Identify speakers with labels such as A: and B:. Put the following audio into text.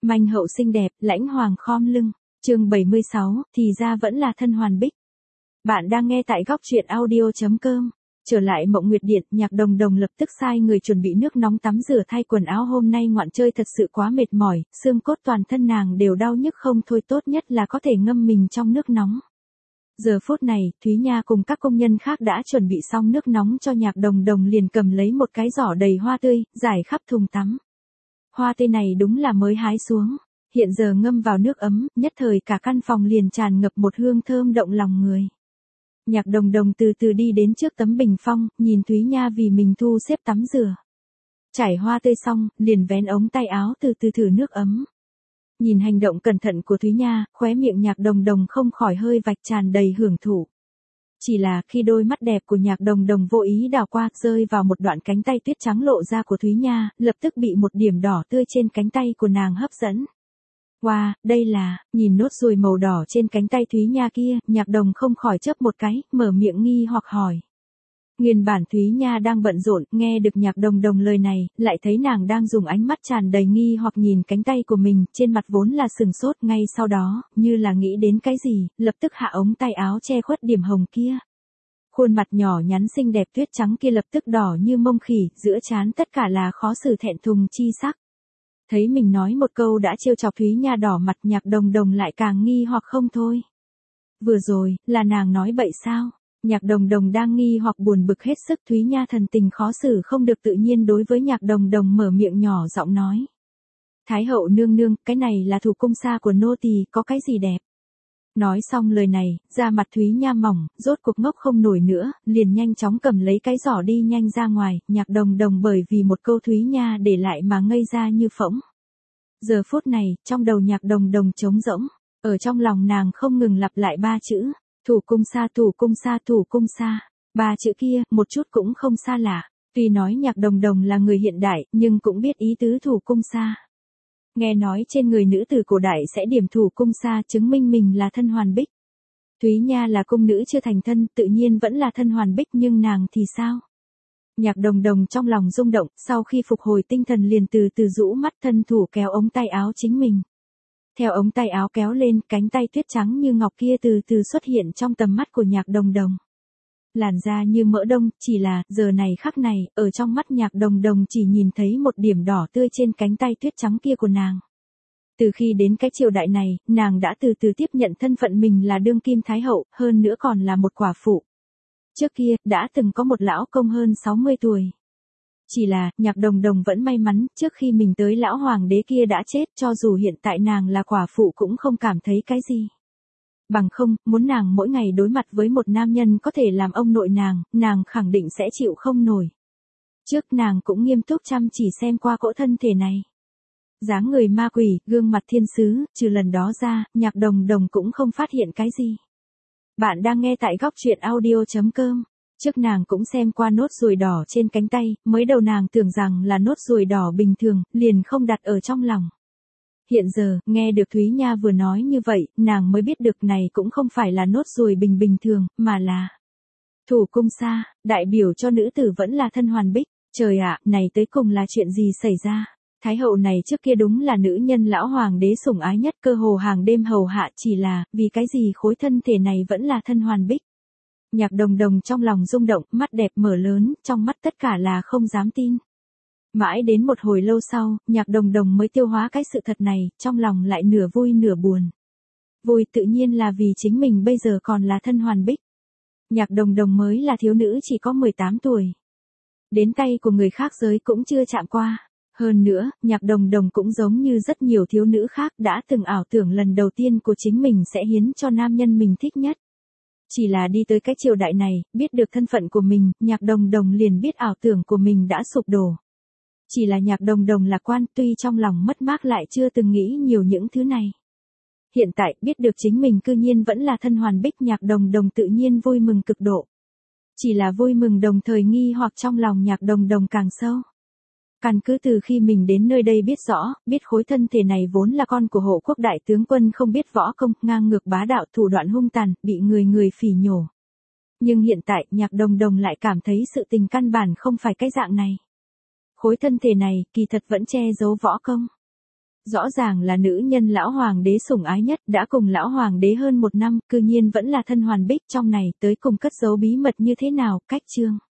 A: Manh hậu xinh đẹp, lãnh hoàng khom lưng. Chương 76, thì ra vẫn là thân hoàn bích. Bạn đang nghe tại góc truyện audio.com. Trở lại Mộng Nguyệt Điện, Nhạc Đồng Đồng lập tức sai người chuẩn bị nước nóng tắm rửa thay quần áo, hôm nay ngoạn chơi thật sự quá mệt mỏi, xương cốt toàn thân nàng đều đau nhức không thôi, tốt nhất là có thể ngâm mình trong nước nóng. Giờ phút này, Thúy Nha cùng các công nhân khác đã chuẩn bị xong nước nóng cho Nhạc Đồng Đồng, liền cầm lấy một cái giỏ đầy hoa tươi, rải khắp thùng tắm. Hoa tươi này đúng là mới hái xuống, hiện giờ ngâm vào nước ấm, nhất thời cả căn phòng liền tràn ngập một hương thơm động lòng người. Nhạc Đồng Đồng từ từ đi đến trước tấm bình phong, nhìn Thúy Nha vì mình thu xếp tắm rửa. Trải hoa tươi xong, liền vén ống tay áo từ từ thử nước ấm. Nhìn hành động cẩn thận của Thúy Nha, khóe miệng Nhạc Đồng Đồng không khỏi hơi vạch, tràn đầy hưởng thụ. Chỉ là khi đôi mắt đẹp của Nhạc Đồng Đồng vô ý đảo qua, rơi vào một đoạn cánh tay tuyết trắng lộ ra của Thúy Nha, lập tức bị một điểm đỏ tươi trên cánh tay của nàng hấp dẫn. Wow, đây là, nhìn nốt ruồi màu đỏ trên cánh tay Thúy Nha kia, Nhạc Đồng không khỏi chớp một cái, mở miệng nghi hoặc hỏi. Nguyên bản Thúy Nha đang bận rộn, nghe được Nhạc Đồng Đồng lời này, lại thấy nàng đang dùng ánh mắt tràn đầy nghi hoặc nhìn cánh tay của mình, trên mặt vốn là sừng sốt, ngay sau đó, như là nghĩ đến cái gì, lập tức hạ ống tay áo che khuất điểm hồng kia. Khuôn mặt nhỏ nhắn xinh đẹp tuyết trắng kia lập tức đỏ như mông khỉ, giữa trán tất cả là khó xử thẹn thùng chi sắc. Thấy mình nói một câu đã trêu chọc Thúy Nha đỏ mặt, Nhạc Đồng Đồng lại càng nghi hoặc không thôi. Vừa rồi, là nàng nói bậy sao? Nhạc Đồng Đồng đang nghi hoặc buồn bực hết sức, Thúy Nha thần tình khó xử không được tự nhiên đối với Nhạc Đồng Đồng mở miệng nhỏ giọng nói. Thái hậu nương nương, cái này là thủ cung sa của nô tỳ, có cái gì đẹp? Nói xong lời này, da mặt Thúy Nha mỏng, rốt cuộc ngốc không nổi nữa, liền nhanh chóng cầm lấy cái giỏ đi nhanh ra ngoài, Nhạc Đồng Đồng bởi vì một câu Thúy Nha để lại mà ngây ra như phỗng. Giờ phút này, trong đầu Nhạc Đồng Đồng trống rỗng, ở trong lòng nàng không ngừng lặp lại ba chữ, thủ cung sa, thủ cung sa, thủ cung sa. Ba chữ kia, một chút cũng không xa lạ, tuy nói Nhạc Đồng Đồng là người hiện đại, nhưng cũng biết ý tứ thủ cung sa. Nghe nói trên người nữ tử cổ đại sẽ điểm thủ cung sa, chứng minh mình là thân hoàn bích. Thúy Nha là cung nữ chưa thành thân, tự nhiên vẫn là thân hoàn bích, nhưng nàng thì sao? Nhạc Đồng Đồng trong lòng rung động, sau khi phục hồi tinh thần liền từ từ rũ mắt, thân thủ kéo ống tay áo chính mình. Theo ống tay áo kéo lên, cánh tay tuyết trắng như ngọc kia từ từ xuất hiện trong tầm mắt của Nhạc Đồng Đồng. Làn da như mỡ đông, chỉ là, giờ này khắc này, ở trong mắt Nhạc Đồng Đồng chỉ nhìn thấy một điểm đỏ tươi trên cánh tay tuyết trắng kia của nàng. Từ khi đến cái triều đại này, nàng đã từ từ tiếp nhận thân phận mình là đương kim thái hậu, hơn nữa còn là một quả phụ. Trước kia, đã từng có một lão công hơn 60 tuổi. Chỉ là, Nhạc Đồng Đồng vẫn may mắn, trước khi mình tới lão hoàng đế kia đã chết, cho dù hiện tại nàng là quả phụ cũng không cảm thấy cái gì. Bằng không, muốn nàng mỗi ngày đối mặt với một nam nhân có thể làm ông nội nàng khẳng định sẽ chịu không nổi. Trước nàng cũng nghiêm túc chăm chỉ xem qua cỗ thân thể này. Dáng người ma quỷ, gương mặt thiên sứ, trừ lần đó ra, Nhạc Đồng Đồng cũng không phát hiện cái gì. Bạn đang nghe tại góc truyện audio.com. Trước nàng cũng xem qua nốt ruồi đỏ trên cánh tay, mới đầu nàng tưởng rằng là nốt ruồi đỏ bình thường, liền không đặt ở trong lòng. Hiện giờ, nghe được Thúy Nha vừa nói như vậy, nàng mới biết được này cũng không phải là nốt ruồi bình thường, mà là thủ cung sa, đại biểu cho nữ tử vẫn là thân hoàn bích. Trời ạ, này tới cùng là chuyện gì xảy ra? Thái hậu này trước kia đúng là nữ nhân lão hoàng đế sủng ái nhất, cơ hồ hàng đêm hầu hạ, chỉ là, vì cái gì khối thân thể này vẫn là thân hoàn bích? Nhạc Đồng Đồng trong lòng rung động, mắt đẹp mở lớn, trong mắt tất cả là không dám tin. Mãi đến một hồi lâu sau, Nhạc Đồng Đồng mới tiêu hóa cái sự thật này, trong lòng lại nửa vui nửa buồn. Vui tự nhiên là vì chính mình bây giờ còn là thân hoàn bích. Nhạc Đồng Đồng mới là thiếu nữ chỉ có 18 tuổi. Đến tay của người khác giới cũng chưa chạm qua. Hơn nữa, Nhạc Đồng Đồng cũng giống như rất nhiều thiếu nữ khác đã từng ảo tưởng lần đầu tiên của chính mình sẽ hiến cho nam nhân mình thích nhất. Chỉ là đi tới cái triều đại này, biết được thân phận của mình, Nhạc Đồng Đồng liền biết ảo tưởng của mình đã sụp đổ. Chỉ là Nhạc Đồng Đồng lạc quan, tuy trong lòng mất mát lại chưa từng nghĩ nhiều những thứ này. Hiện tại, biết được chính mình cư nhiên vẫn là thân hoàn bích, Nhạc Đồng Đồng tự nhiên vui mừng cực độ. Chỉ là vui mừng đồng thời nghi hoặc trong lòng Nhạc Đồng Đồng càng sâu. Căn cứ từ khi mình đến nơi đây biết rõ, biết khối thân thể này vốn là con của hộ quốc đại tướng quân không biết võ công, ngang ngược bá đạo, thủ đoạn hung tàn, bị người phỉ nhổ. Nhưng hiện tại, Nhạc Đồng Đồng lại cảm thấy sự tình căn bản không phải cái dạng này. Khối thân thể này, kỳ thật vẫn che giấu võ công. Rõ ràng là nữ nhân lão hoàng đế sủng ái nhất, đã cùng lão hoàng đế hơn 1 năm, cư nhiên vẫn là thân hoàn bích, trong này tới cùng cất giấu bí mật như thế nào, cách chương.